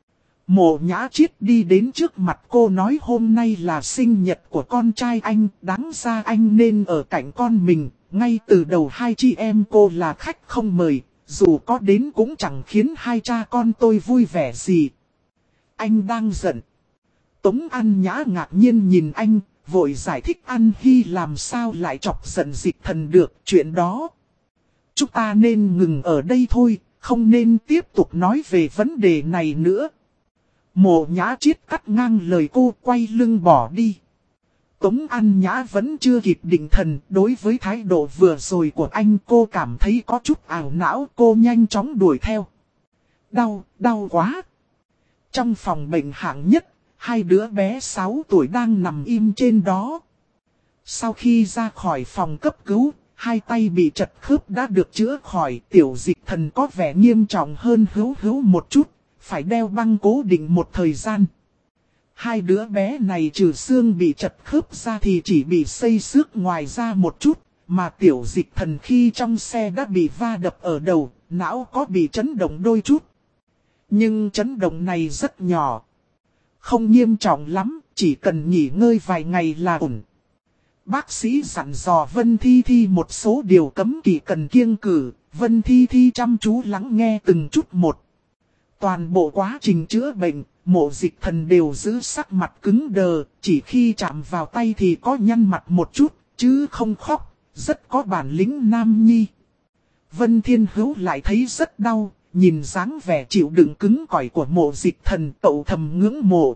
Mộ Nhã Triết đi đến trước mặt cô nói hôm nay là sinh nhật của con trai anh, đáng ra anh nên ở cạnh con mình, ngay từ đầu hai chị em cô là khách không mời, dù có đến cũng chẳng khiến hai cha con tôi vui vẻ gì. Anh đang giận. Tống An Nhã ngạc nhiên nhìn anh, vội giải thích An Hy làm sao lại chọc giận Dịch Thần được chuyện đó. Chúng ta nên ngừng ở đây thôi, không nên tiếp tục nói về vấn đề này nữa. Mộ Nhã Triết cắt ngang lời cô, quay lưng bỏ đi. Tống An Nhã vẫn chưa kịp định thần, đối với thái độ vừa rồi của anh cô cảm thấy có chút ảo não, cô nhanh chóng đuổi theo. Đau quá. Trong phòng bệnh hạng nhất, hai đứa bé 6 tuổi đang nằm im trên đó. Sau khi ra khỏi phòng cấp cứu, hai tay bị trật khớp đã được chữa khỏi, Tiểu Dịch Thần có vẻ nghiêm trọng hơn hữu một chút, phải đeo băng cố định một thời gian. Hai đứa bé này trừ xương bị trật khớp ra thì chỉ bị xây xước ngoài ra một chút, mà Tiểu Dịch Thần khi trong xe đã bị va đập ở đầu, não có bị chấn động đôi chút. Nhưng chấn động này rất nhỏ. Không nghiêm trọng lắm, chỉ cần nghỉ ngơi vài ngày là ổn. Bác sĩ dặn dò Vân Thi Thi một số điều cấm kỵ cần kiêng cử, Vân Thi Thi chăm chú lắng nghe từng chút một. Toàn bộ quá trình chữa bệnh, Mộ Dịch Thần đều giữ sắc mặt cứng đờ, chỉ khi chạm vào tay thì có nhăn mặt một chút, chứ không khóc, rất có bản lĩnh nam nhi. Vân Thiên Hữu lại thấy rất đau, nhìn dáng vẻ chịu đựng cứng cỏi của Mộ Dịch Thần, cậu thầm ngưỡng mộ.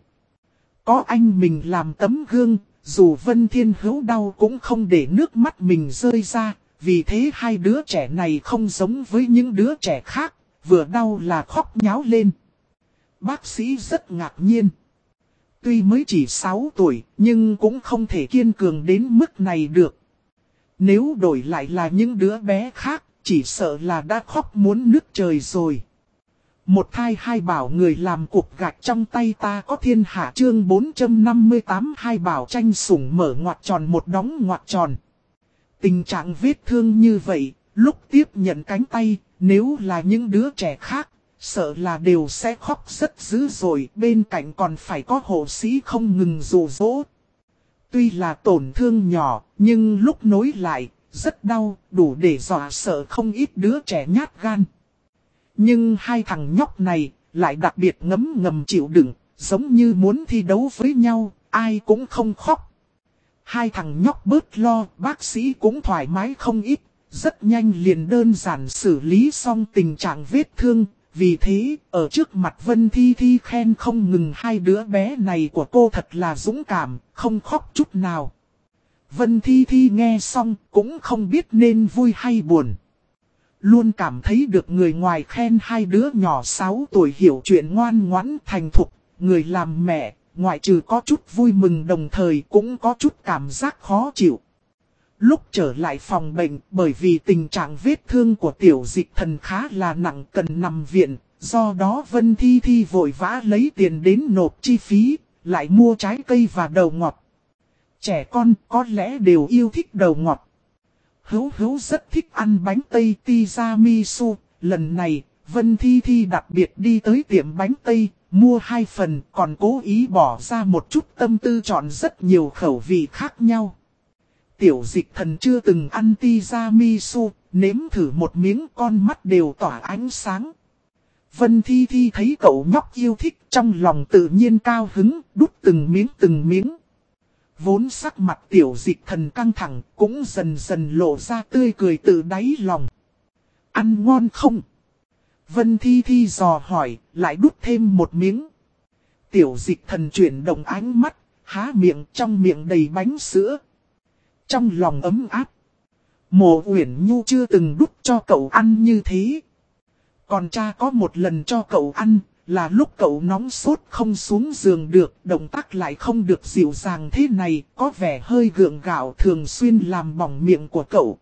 Có anh mình làm tấm gương, dù Vân Thiên Hữu đau cũng không để nước mắt mình rơi ra, vì thế hai đứa trẻ này không giống với những đứa trẻ khác, vừa đau là khóc nháo lên. Bác sĩ rất ngạc nhiên. Tuy mới chỉ 6 tuổi, nhưng cũng không thể kiên cường đến mức này được. Nếu đổi lại là những đứa bé khác, chỉ sợ là đã khóc muốn nứt trời rồi. Một thai hai bảo người làm cục gạch trong tay ta có thiên hạ chương 458 hai bảo tranh sủng mở ngoặc tròn một đóng ngoặc tròn. Tình trạng vết thương như vậy, lúc tiếp nhận cánh tay, nếu là những đứa trẻ khác, sợ là đều sẽ khóc rất dữ dội, bên cạnh còn phải có hộ sĩ không ngừng dụ dỗ. Tuy là tổn thương nhỏ, nhưng lúc nối lại, rất đau, đủ để dọa sợ không ít đứa trẻ nhát gan. Nhưng hai thằng nhóc này, lại đặc biệt ngấm ngầm chịu đựng, giống như muốn thi đấu với nhau, ai cũng không khóc. Hai thằng nhóc bớt lo, bác sĩ cũng thoải mái không ít, rất nhanh liền đơn giản xử lý xong tình trạng vết thương. Vì thế, ở trước mặt Vân Thi Thi khen không ngừng hai đứa bé này của cô thật là dũng cảm, không khóc chút nào. Vân Thi Thi nghe xong cũng không biết nên vui hay buồn. Luôn cảm thấy được người ngoài khen hai đứa nhỏ 6 tuổi hiểu chuyện ngoan ngoãn thành thục, người làm mẹ, ngoại trừ có chút vui mừng đồng thời cũng có chút cảm giác khó chịu. Lúc trở lại phòng bệnh, bởi vì tình trạng vết thương của Tiểu Dịch Thần khá là nặng cần nằm viện, do đó Vân Thi Thi vội vã lấy tiền đến nộp chi phí, lại mua trái cây và đầu ngọt. Trẻ con có lẽ đều yêu thích đầu ngọt. Hữu Hữu rất thích ăn bánh tây tiramisu, lần này Vân Thi Thi đặc biệt đi tới tiệm bánh tây, mua 2 phần, còn cố ý bỏ ra một chút tâm tư chọn rất nhiều khẩu vị khác nhau. Tiểu Dịch Thần chưa từng ăn tiramisu, nếm thử một miếng con mắt đều tỏa ánh sáng. Vân Thi Thi thấy cậu nhóc yêu thích trong lòng tự nhiên cao hứng, đút từng miếng. Vốn sắc mặt Tiểu Dịch Thần căng thẳng cũng dần dần lộ ra tươi cười từ đáy lòng. Ăn ngon không? Vân Thi Thi dò hỏi, lại đút thêm một miếng. Tiểu Dịch Thần chuyển động ánh mắt, há miệng trong miệng đầy bánh sữa. Trong lòng ấm áp. Mộ Uyển Nhu chưa từng đút cho cậu ăn như thế. Còn cha có một lần cho cậu ăn, là lúc cậu nóng sốt không xuống giường được, động tác lại không được dịu dàng thế này, có vẻ hơi gượng gạo thường xuyên làm bỏng miệng của cậu.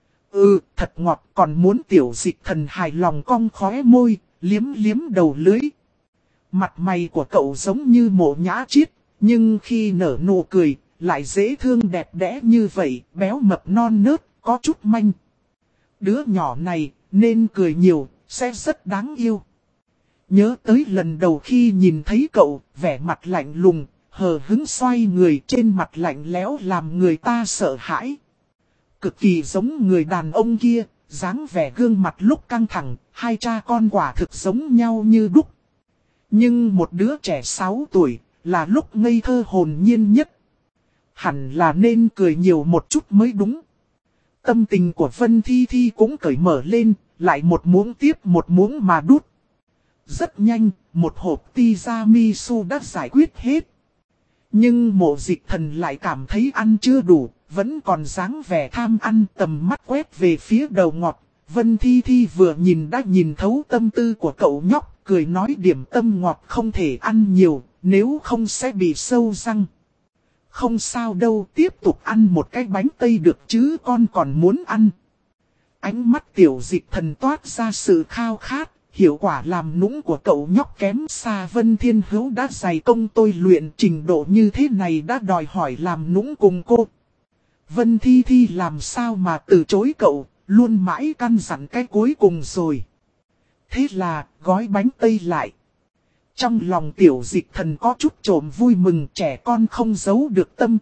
Thật ngọt, còn muốn Tiểu Dịch Thần hài lòng cong khóe môi, liếm đầu lưỡi. Mặt mày của cậu giống như Mộ Nhã Chiết, nhưng khi nở nụ cười, lại dễ thương đẹp đẽ như vậy, béo mập non nớt, có chút manh. Đứa nhỏ này, nên cười nhiều, sẽ rất đáng yêu. Nhớ tới lần đầu khi nhìn thấy cậu, vẻ mặt lạnh lùng, hờ hững xoay người trên mặt lạnh lẽo làm người ta sợ hãi. Cực kỳ giống người đàn ông kia, dáng vẻ gương mặt lúc căng thẳng, hai cha con quả thực giống nhau như đúc. Nhưng một đứa trẻ 6 tuổi, là lúc ngây thơ hồn nhiên nhất. Hẳn là nên cười nhiều một chút mới đúng. Tâm tình của Vân Thi Thi cũng cởi mở lên, lại một muỗng tiếp một muỗng mà đút. Rất nhanh, một hộp tiramisu đã giải quyết hết. Nhưng Mộ Dịch Thần lại cảm thấy ăn chưa đủ, vẫn còn dáng vẻ tham ăn, tầm mắt quét về phía đầu ngọt. Vân Thi Thi vừa nhìn đã nhìn thấu tâm tư của cậu nhóc, cười nói điểm tâm ngọt không thể ăn nhiều, nếu không sẽ bị sâu răng. Không sao đâu, tiếp tục ăn một cái bánh tây được chứ, con còn muốn ăn. Ánh mắt Tiểu Dịch Thần toát ra sự khao khát, hiệu quả làm nũng của cậu nhóc kém xa Vân Thiên Hữu đã dày công tôi luyện, trình độ như thế này đã đòi hỏi làm nũng cùng cô. Vân Thi Thi làm sao mà từ chối cậu, luôn mãi căn dặn cái cuối cùng rồi. Thế là, gói bánh tây lại. Trong lòng Tiểu Dịch Thần có chút trộm vui mừng, trẻ con không giấu được tâm tư,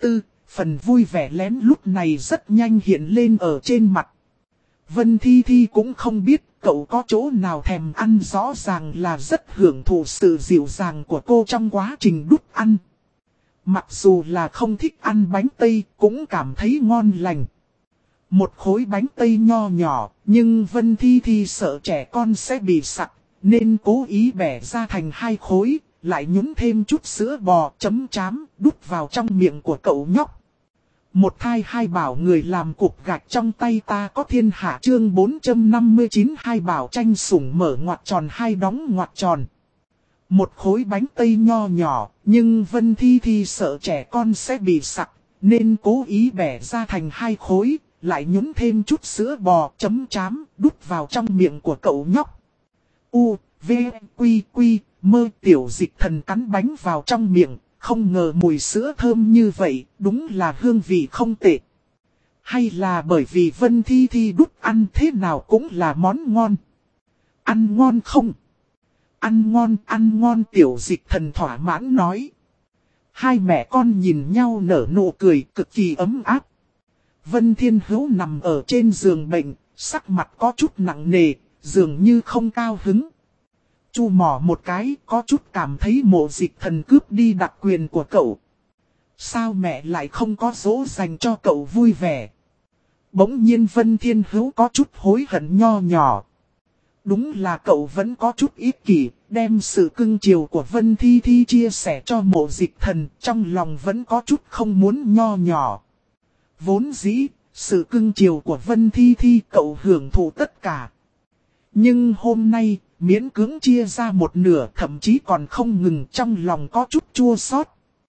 Phần vui vẻ lén lút này rất nhanh hiện lên ở trên mặt. Vân Thi Thi cũng không biết cậu có chỗ nào thèm ăn, rõ ràng là rất hưởng thụ sự dịu dàng của cô trong quá trình đút ăn. Mặc dù là không thích ăn bánh tây cũng cảm thấy ngon lành. Một khối bánh tây nho nhỏ, nhưng Vân Thi Thi sợ trẻ con sẽ bị sặc, nên cố ý bẻ ra thành 2 khối, lại nhúng thêm chút sữa bò chấm chám, đút vào trong miệng của cậu nhóc. Một thai hai bảo người làm cục gạch trong tay ta có thiên hạ, chương 459 hai bảo tranh sủng mở ngoặc tròn hai đóng ngoặc tròn. Một khối bánh tây nho nhỏ, nhưng Vân Thi Thi sợ trẻ con sẽ bị sặc, nên cố ý bẻ ra thành 2 khối, lại nhúng thêm chút sữa bò chấm chám, đút vào trong miệng của cậu nhóc. U, V, Quy, Quy, Mơ. Tiểu Dịch Thần cắn bánh vào trong miệng, không ngờ mùi sữa thơm như vậy, đúng là hương vị không tệ. Hay là bởi vì Vân Thi Thi đút ăn thế nào cũng là món ngon. Ăn ngon không? Ăn ngon, Tiểu Dịch Thần thỏa mãn nói. Hai mẹ con nhìn nhau nở nụ cười cực kỳ ấm áp. Vân Thiên Hữu nằm ở trên giường bệnh, sắc mặt có chút nặng nề, dường như không cao hứng. Chu mỏ một cái, có chút cảm thấy Mộ Dịch Thần cướp đi đặc quyền của cậu. Sao mẹ lại không có dỗ dành cho cậu vui vẻ? Bỗng nhiên Vân Thiên Hữu có chút hối hận nho nhỏ. Đúng là cậu vẫn có chút ích kỷ, đem sự cưng chiều của Vân Thi Thi chia sẻ cho Mộ Dịch Thần, trong lòng vẫn có chút không muốn nho nhỏ. Vốn dĩ, sự cưng chiều của Vân Thi Thi cậu hưởng thụ tất cả. Nhưng hôm nay, miễn cưỡng chia ra một nửa, thậm chí còn không ngừng, trong lòng có chút chua xót.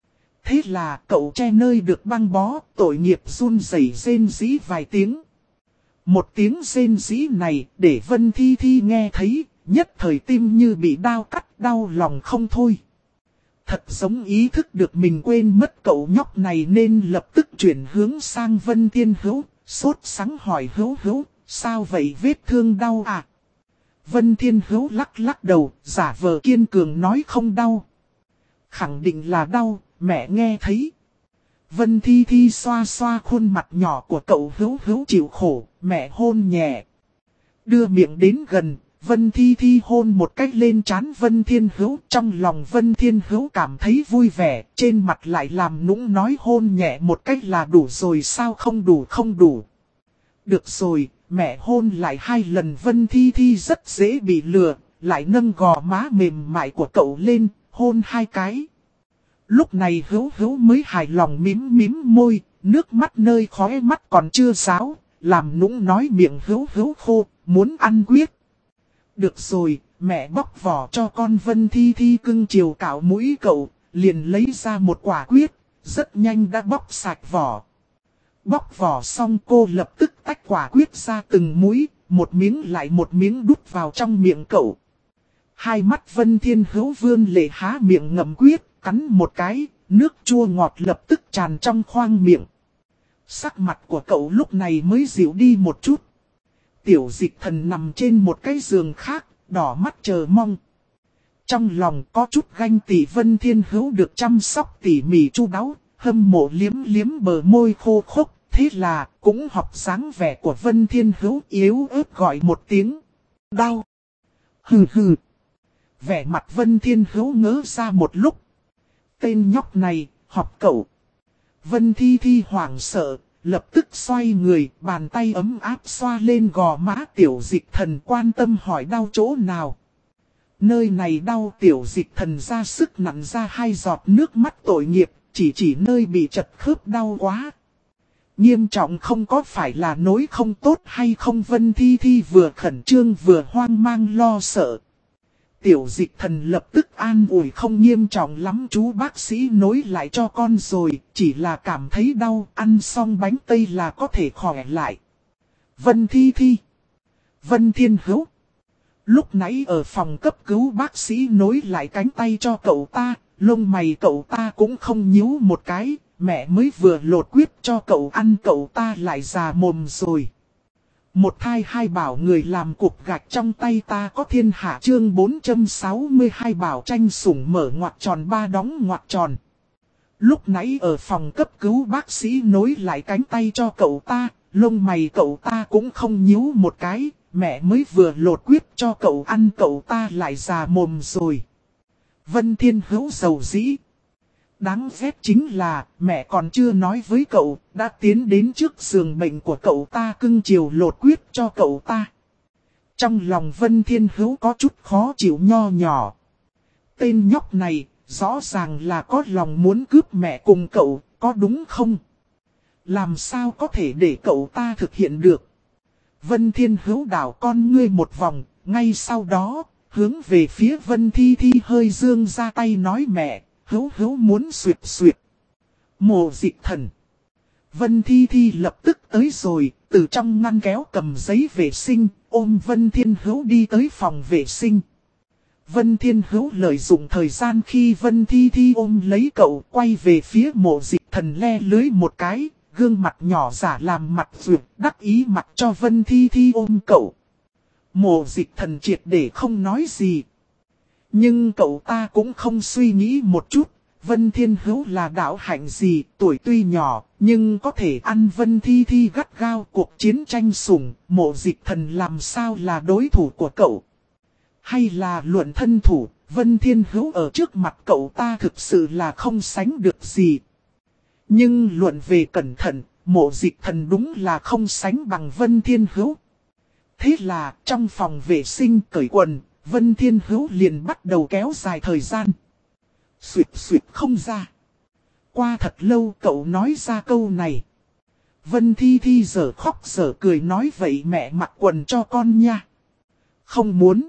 Thế là cậu che nơi được băng bó, tội nghiệp run rẩy rên rỉ vài tiếng. Một tiếng rên rỉ này để Vân Thi Thi nghe thấy, nhất thời tim như bị đao cắt, đau lòng không thôi. Thật giống ý thức được mình quên mất cậu nhóc này nên lập tức chuyển hướng sang Vân Thiên Hữu, sốt sắng hỏi Hữu Hữu, sao vậy, vết thương đau à? Vân Thiên Hữu lắc lắc đầu, giả vờ kiên cường nói không đau. Khẳng định là đau, mẹ nghe thấy. Vân Thi Thi xoa xoa khuôn mặt nhỏ của cậu Hữu Hữu chịu khổ, mẹ hôn nhẹ. Đưa miệng đến gần, Vân Thi Thi hôn một cách lên trán Vân Thiên Hữu. Trong lòng Vân Thiên Hữu cảm thấy vui vẻ, trên mặt lại làm nũng nói hôn nhẹ một cách là đủ rồi sao, không đủ không đủ. Được rồi, mẹ hôn lại 2 lần. Vân Thi Thi rất dễ bị lừa, lại nâng gò má mềm mại của cậu lên, hôn 2 cái. Lúc này Hữu Hữu mới hài lòng mím mím môi, nước mắt nơi khóe mắt còn chưa ráo, làm nũng nói miệng Hữu Hữu khô, muốn ăn quyết. Được rồi, mẹ bóc vỏ cho con. Vân Thi Thi cưng chiều cạo mũi cậu, liền lấy ra một quả quyết, rất nhanh đã bóc sạch vỏ. Bóc vỏ xong cô lập tức tách quả quyết ra từng múi, một miếng lại một miếng đút vào trong miệng cậu. Hai mắt Vân Thiên Hữu vươn lệ há miệng ngậm quyết, cắn một cái, nước chua ngọt lập tức tràn trong khoang miệng. Sắc mặt của cậu lúc này mới dịu đi một chút. Tiểu Dịch Thần nằm trên một cái giường khác, đỏ mắt chờ mong. Trong lòng có chút ganh tị Vân Thiên Hữu được chăm sóc tỉ mỉ chu đáo, hâm mộ liếm liếm bờ môi khô khốc. Thế là cũng học dáng vẻ của Vân Thiên Hữu, yếu ớt gọi một tiếng. Đau. Hừ hừ. Vẻ mặt Vân Thiên Hữu ngớ ra một lúc. Tên nhóc này, học cậu. Vân Thi Thi hoảng sợ, lập tức xoay người, bàn tay ấm áp xoa lên gò má Tiểu Dịch Thần, quan tâm hỏi đau chỗ nào. Nơi này đau. Tiểu Dịch Thần ra sức nặn ra 2 giọt nước mắt tội nghiệp, chỉ nơi bị chật khớp đau quá. Nghiêm trọng không, có phải là nối không tốt hay không? Vân Thi Thi vừa khẩn trương vừa hoang mang lo sợ. Tiểu Dịch Thần lập tức an ủi, không nghiêm trọng lắm chú bác sĩ nối lại cho con rồi, chỉ là cảm thấy đau, ăn xong bánh tây là có thể khỏe lại. Vân Thi Thi. Vân Thiên Hữu. Lúc nãy ở phòng cấp cứu bác sĩ nối lại cánh tay cho cậu ta, lông mày cậu ta cũng không nhíu một cái, mẹ mới vừa lột quyết cho cậu ăn cậu ta lại già mồm rồi. Một thai hai bảo người làm cục gạch trong tay ta có thiên hạ, chương 462 bảo tranh sủng mở ngoặc tròn 3 đóng ngoặc tròn. Lúc nãy ở phòng cấp cứu bác sĩ nối lại cánh tay cho cậu ta, lông mày cậu ta cũng không nhíu một cái, mẹ mới vừa lột quyết cho cậu ăn cậu ta lại già mồm rồi. Vân Thiên Hữu dầu dĩ. Đáng ghét chính là mẹ còn chưa nói với cậu, đã tiến đến trước giường bệnh của cậu ta cưng chiều lột quyết cho cậu ta. Trong lòng Vân Thiên Hữu có chút khó chịu nho nhỏ. Tên nhóc này rõ ràng là có lòng muốn cướp mẹ cùng cậu, có đúng không? Làm sao có thể để cậu ta thực hiện được? Vân Thiên Hữu đảo con ngươi một vòng, ngay sau đó, hướng về phía Vân Thi Thi hơi dương ra tay nói mẹ, Hữu muốn xuyệt xuyệt. Mộ Dịch Thần. Vân Thi Thi lập tức tới rồi, từ trong ngăn kéo cầm giấy vệ sinh, ôm Vân Thiên Hữu đi tới phòng vệ sinh. Vân Thiên Hữu lợi dụng thời gian khi Vân Thi Thi ôm lấy cậu, quay về phía Mộ Dịch Thần le lưới một cái, gương mặt nhỏ giả làm mặt vượt, đắc ý mặt cho Vân Thi Thi ôm cậu. Mộ Dịch Thần triệt để không nói gì. Nhưng cậu ta cũng không suy nghĩ một chút, Vân Thiên Hữu là đạo hạnh gì, tuổi tuy nhỏ, nhưng có thể ăn Vân Thi Thi gắt gao cuộc chiến tranh sủng, Mộ Dịch Thần làm sao là đối thủ của cậu. Hay là luận thân thủ, Vân Thiên Hữu ở trước mặt cậu ta thực sự là không sánh được gì. Nhưng luận về cẩn thận, Mộ Dịch Thần đúng là không sánh bằng Vân Thiên Hữu. Thế là trong phòng vệ sinh cởi quần, Vân Thiên Hữu liền bắt đầu kéo dài thời gian. Xuyệt xuyệt không ra. Qua thật lâu cậu nói ra câu này. Vân Thi Thi giờ khóc giờ cười nói vậy mẹ mặc quần cho con nha. Không muốn.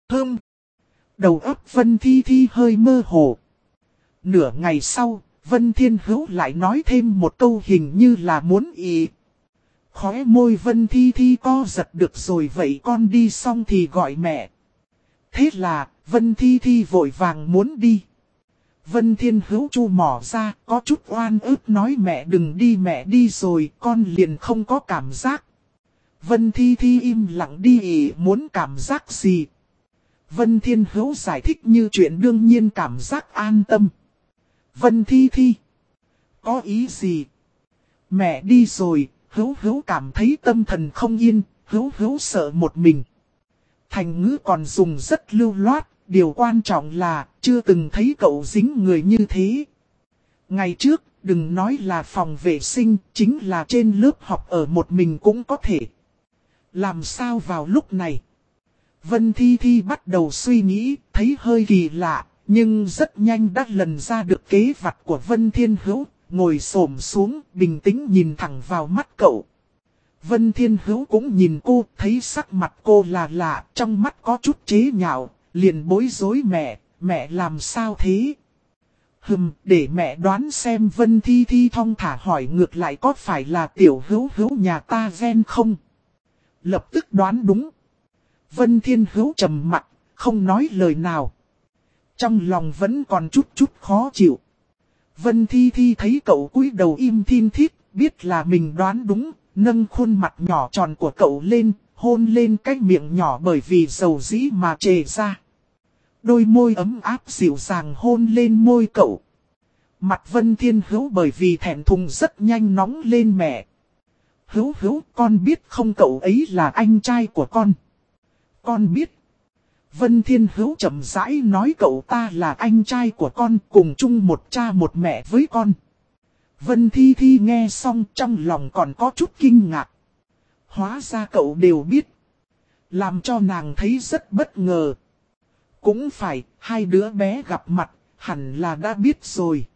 Đầu óc Vân Thi Thi hơi mơ hồ. Nửa ngày sau, Vân Thiên Hữu lại nói thêm một câu hình như là muốn ý. Khóe môi Vân Thi Thi co giật được rồi vậy con đi xong thì gọi mẹ. Thế là, Vân Thi Thi vội vàng muốn đi. Vân Thiên Hữu chu mỏ ra, có chút oan ức nói mẹ đừng đi mẹ đi rồi, con liền không có cảm giác. Vân Thi Thi im lặng đi ý muốn cảm giác gì. Vân Thiên Hữu giải thích như chuyện đương nhiên cảm giác an tâm. Vân Thi Thi. Có ý gì? Mẹ đi rồi, Hữu cảm thấy tâm thần không yên, Hữu sợ một mình. Thành ngữ còn dùng rất lưu loát, điều quan trọng là chưa từng thấy cậu dính người như thế. Ngày trước, đừng nói là phòng vệ sinh, chính là trên lớp học ở một mình cũng có thể. Làm sao vào lúc này? Vân Thi Thi bắt đầu suy nghĩ, thấy hơi kỳ lạ, nhưng rất nhanh đã lần ra được kế vặt của Vân Thiên Hữu, ngồi xổm xuống, bình tĩnh nhìn thẳng vào mắt cậu. Vân Thiên Hữu cũng nhìn cô, thấy sắc mặt cô là lạ, trong mắt có chút chế nhạo, liền bối rối mẹ làm sao thế? Để mẹ đoán xem. Vân Thi Thi thong thả hỏi ngược lại có phải là tiểu Hữu nhà ta ghen không? Lập tức đoán đúng. Vân Thiên Hữu trầm mặt, không nói lời nào. Trong lòng vẫn còn chút khó chịu. Vân Thi Thi thấy cậu cúi đầu im thin thít, biết là mình đoán đúng, nâng khuôn mặt nhỏ tròn của cậu lên, hôn lên cái miệng nhỏ bởi vì dầu dĩ mà trề ra. Đôi môi ấm áp dịu dàng hôn lên môi cậu. Mặt Vân Thiên Hữu bởi vì thẹn thùng rất nhanh nóng lên mẹ. Hữu con biết không cậu ấy là anh trai của con. Con biết. Vân Thiên Hữu chậm rãi nói cậu ta là anh trai của con cùng chung một cha một mẹ với con. Vân Thi Thi nghe xong trong lòng còn có chút kinh ngạc. Hóa ra cậu đều biết. Làm cho nàng thấy rất bất ngờ. Cũng phải, hai đứa bé gặp mặt, hẳn là đã biết rồi.